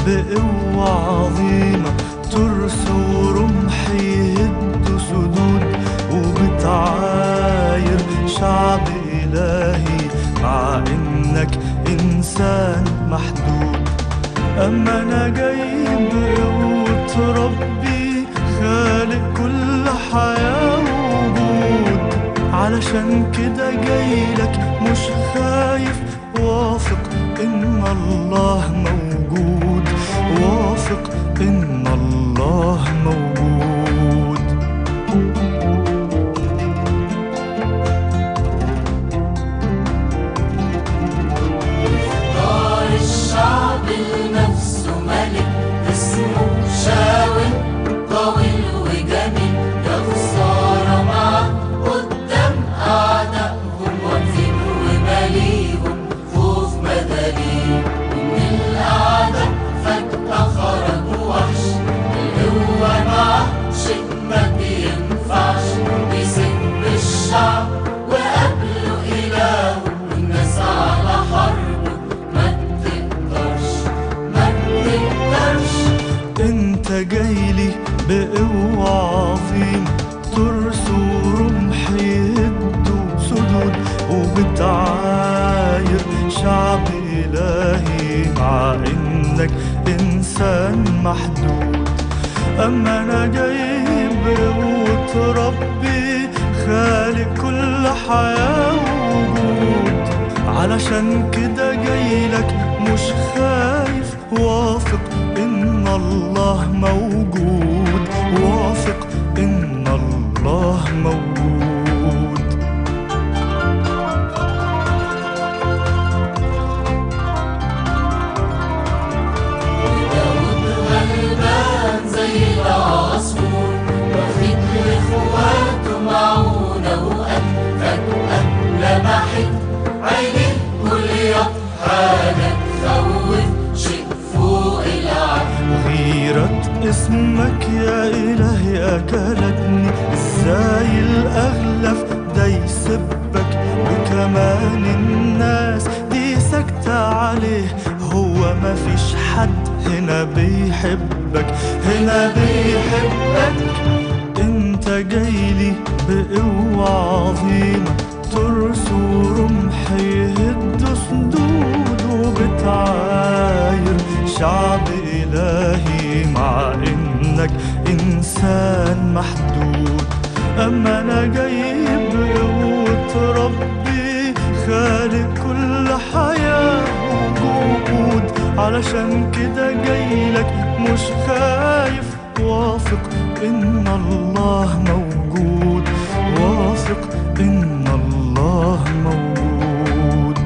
بقوة عظيمة، ترس ورمح يهد سدود، وبتعاير شعب إلهي مع إنك إنسان محدود. أما أنا جاي بقوة ربي خالق كل حياة ووجود، علشان كده جايلك مش خايف، واثق إن الله موجود، واثق إن الله موجود. اختار الشعب لنفسه ملك اسمه شاول، طويل وجميل، يا خسارة معاه قدام أعدائهم، واقفين وماليهم خوف مداريهم. ومن الأعداء فجأة خرجوا وحش، القوة معاه شيء ما بينفعش، بيسب الشعب وقابلوا إلهه، والناس على حربه ما بتقدرش ما بتقدرش. انت جايلي بقوة عظيمة، ترس ورمح يهدوا سدود، وبتعاير شعب إلهي مع إنك إنسان محدود. أما أنا جاي بقوة ربي خالق كل حياة ووجود، علشان كده جايلك مش خايف، واثق إن الله موجود، واثق إن الله موجود. داود غلبان زي العصفور، واخد لاخواته معونة وقت، فجأة لمحت عينيه جولياط، حاجة تخوف، شيء فوق العقل. غيرة اسمك يا إلهي أكلتني، ازاي الأغلف ده يسبك، وكمان الناس دي ساكتة عليه، هو مفيش حد هنا بيحبك، هنا بيحبك. انت جايلي بقوة عظيمة، ترس ورمح يهد سدود، وبتعاير شعب إلهي مع إنك إنسان محدود. أما أنا جاي بقوة ربي خالق كل حياة وجود، علشان كده جايلك مش خايف، واثق إن الله موجود، واثق إن الله موجود.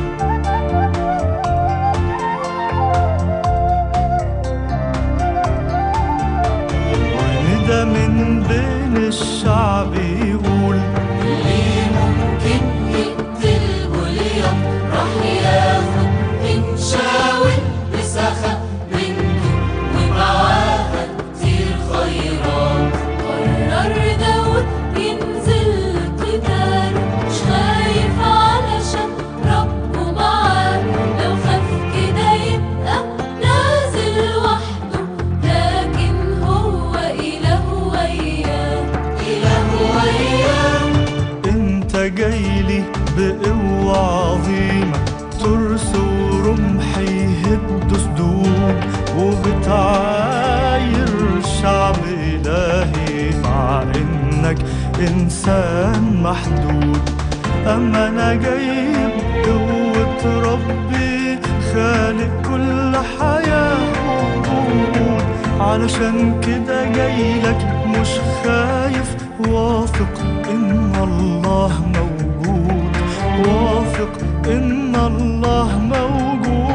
وندى من بين الشعب يقول، اللي ممكن يقتل جولياط راح ياخد من شاول بسخاء بنته، ومعاها كتير خيرات. قرر داود ينزل قتال، مش خايف علشان ربه معاه، لو خاف كده يبقى نازل وحده، لكن هو إله وياه، إله وياه. انت جايلي بقوة عظيمة، ترس ورمح يهد سدود، وبتعاير شعب إلهي مع إنك إنسان محدود. أما أنا جاي بقوة ربي خالق كل حياة ووجود، علشان كده جايلك مش خايف، واثق إن الله موجود، واثق إن الله موجود.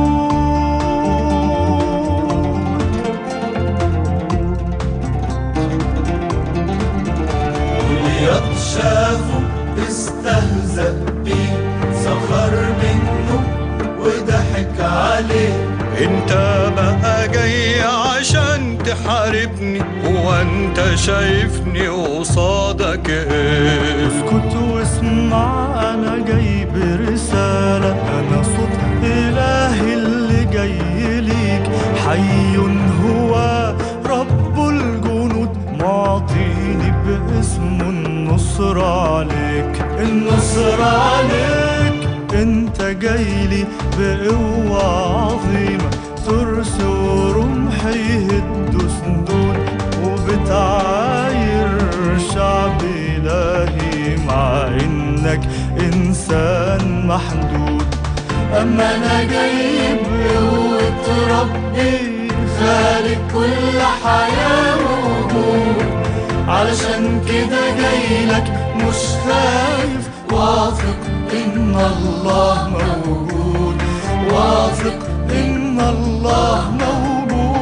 جولياط شافه استهزأ بيه، سخر منه وضحك عليه. انت بقى جاي عشان تحاربني، هو انت شايفني قصادك ايه؟ اسكت واسمع، انا جاي برسالة، انا صوت الهي اللي جاي ليك، النصر عليك. انت جايلي بقوة عظيمة، ترس ورمح يهدوا سندود، وبتعاير شعب إلهي مع إنك إنسان محدود. أما أنا جاي بقوة ربي خالق كل حياة ووجود، علشان كده جايلك مش خايف، واثق إن الله موجود، واثق إن الله موجود.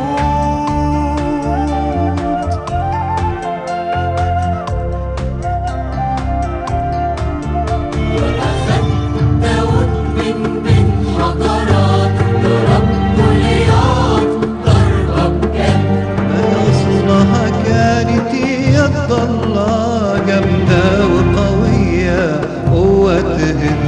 وأخذ داود من بين حجرات ضرب جولياث ضربة بجد. أصلها كانت يد الله جامدة وقوية قوة تهد.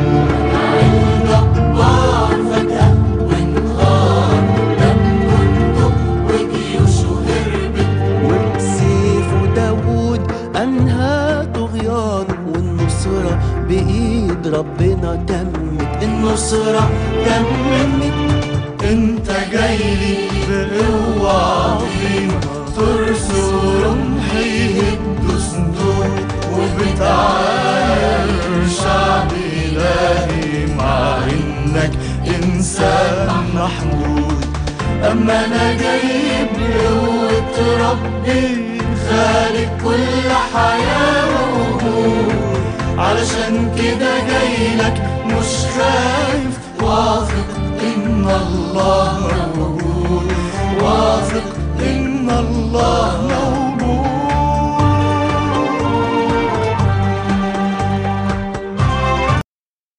الجبار فجأة وانهار، دم جنده وجيوشه هربت. وبسيفه داود أنهى طغيانه، والنصرة بإيد ربنا تمت، النصرة تمت. انت جايلي بقوة عظيمة، ترس ورمح يهدوا سندود، وبتعاير شعب إلهي مع إنك إنسان محدود. أما أنا جاي بقوة ربي خالق كل حياة ووجود، علشان كده جايلك مش خايف، واثق إن الله موجود، واثق